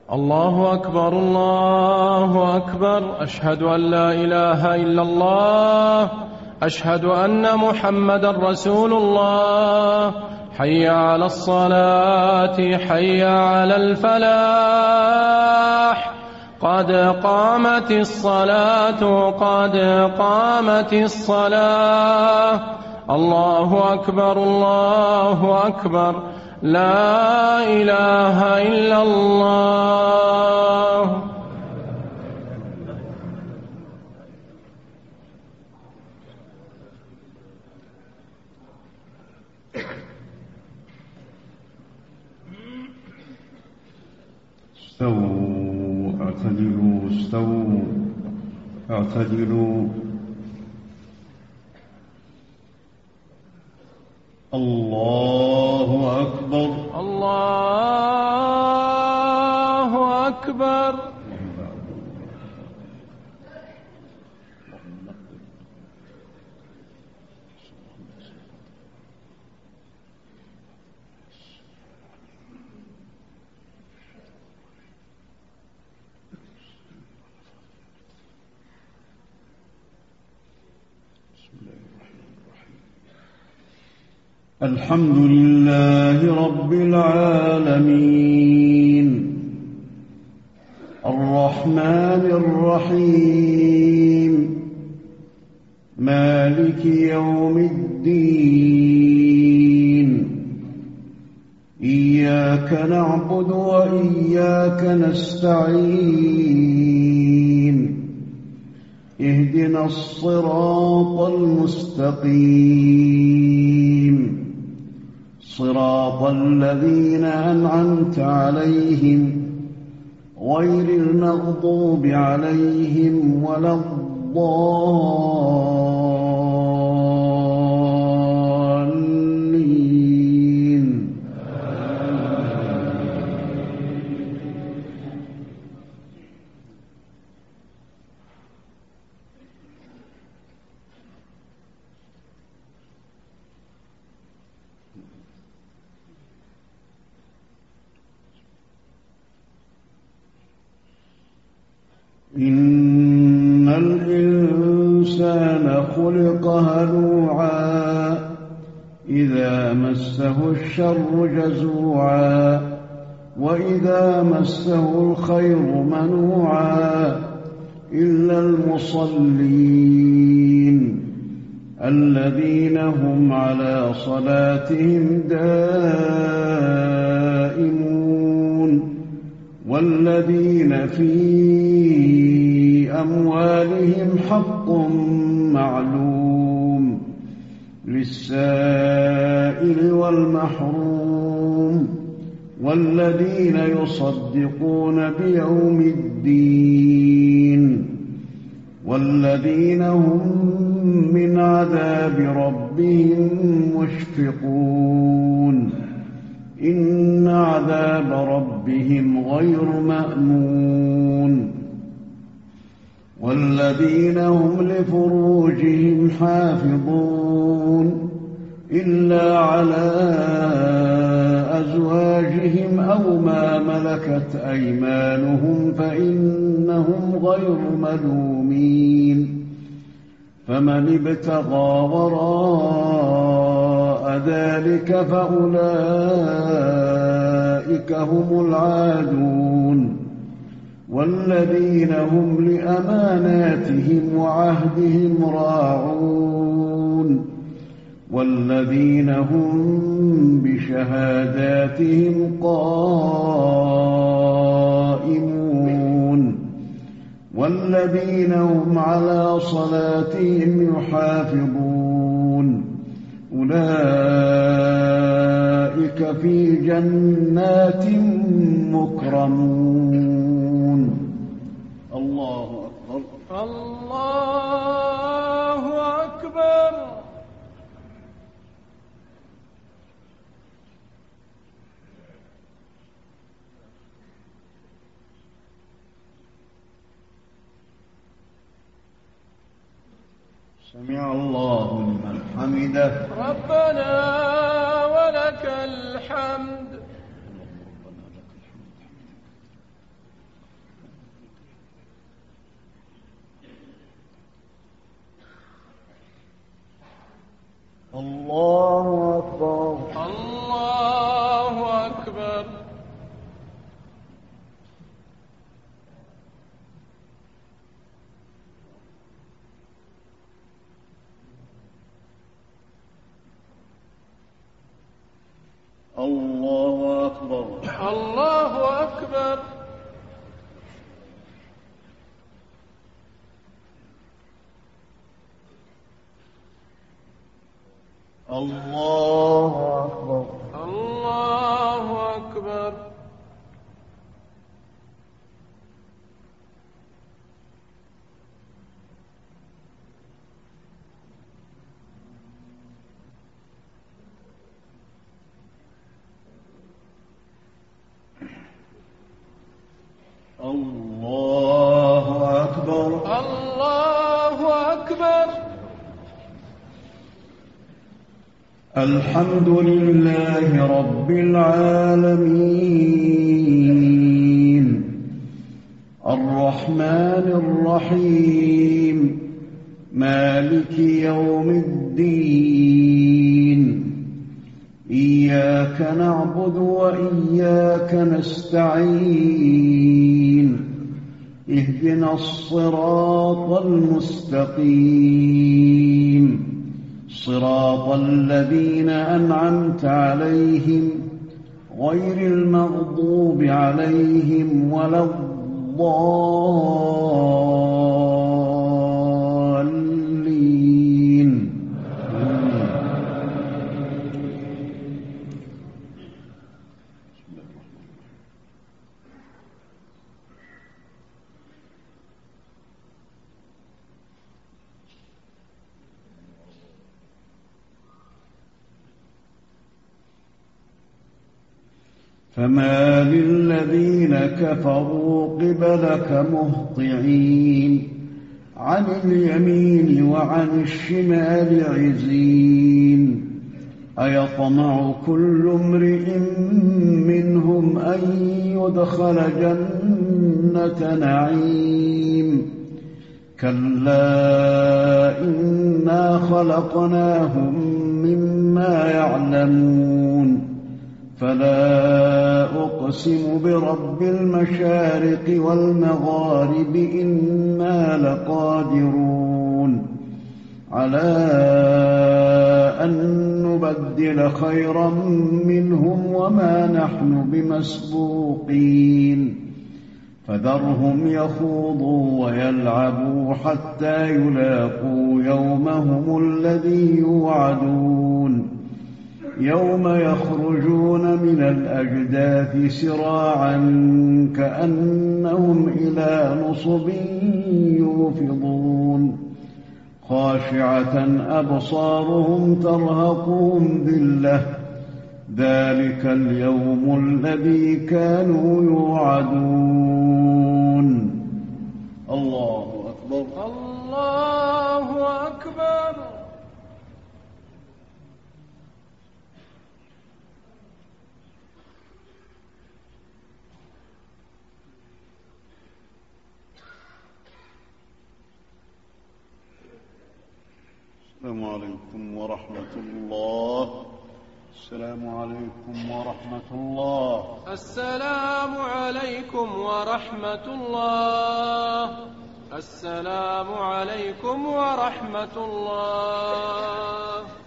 الله أكبر الله أكبر. أشهد أن لا إله إلا الله. أشهد أن محمدا رسول الله. حي على الصلاة حي على الفلاح. قد قامت الصلاة قد قامت الصلاة. الله أكبر الله أكبر. لا إله إلا الله. استووا اعتدلوا استووا اعتدلوا. الله أكبر الله أكبر. الحمد لله رب العالمين الرحمن الرحيم مالك يوم الدين. إياك نعبد وإياك نستعين. اهدنا الصراط المستقيم صراط الذين أنعمت عليهم غير المغضوب عليهم ولا الضالين. إن الإنسان خلق هلوعا إذا مسه الشر جزوعا وإذا مسه الخير منوعا إلا المصلين الذين هم على صلاتهم دائمون والذين في أموالهم حق معلوم للسائل والمحروم والذين يصدقون بيوم الدين والذين هم من عذاب ربهم مشفقون. إن عذاب ربهم غير مأمون. والذين هم لفروجهم حافظون إلا على أزواجهم أو ما ملكت أيمانهم فإنهم غير ملومين. فمن ابتغى وراء ذلك فأولئك هم العادون. والذين هم لأماناتهم وعهدهم راعون والذين هم بشهاداتهم قائمون والذين هم على صلاتهم يحافظون. أولئك في جنات مكرمون. الله أكبر الله أكبر. سمع الله لمن حمده. ربنا ولك الحمد. الله أكبر. الله أكبر. الله أكبر. الله أكبر. الله أكبر. الحمد لله رب العالمين الرحمن الرحيم مالك يوم الدين إياك نعبد وإياك نستعين اهدنا الصراط المستقيم صراط الذين أنعمت عليهم غير المغضوب عليهم ولا الضالين. فما للذين كفروا قبلك مهطعين عن اليمين وعن الشمال عزين أيطمع كل امرئ منهم أن يدخل جنة نعيم كلا إنا خلقناهم مما يعلمون فلا أقسم برب المشارق والمغارب إنا لقادرون على أن نبدل خيرا منهم وما نحن بمسبوقين فذرهم يخوضوا ويلعبوا حتى يلاقوا يومهم الذي يوعدون يوم يخرجون من الأجداث سراعا كأنهم إلى نصب يوفضون خاشعة أبصارهم ترهقهم ذلة ذلك اليوم الذي كانوا يوعدون. الله أكبر. الله أكبر. السلام عليكم ورحمة الله. السلام عليكم ورحمة الله. السلام عليكم ورحمة الله. السلام عليكم ورحمة الله.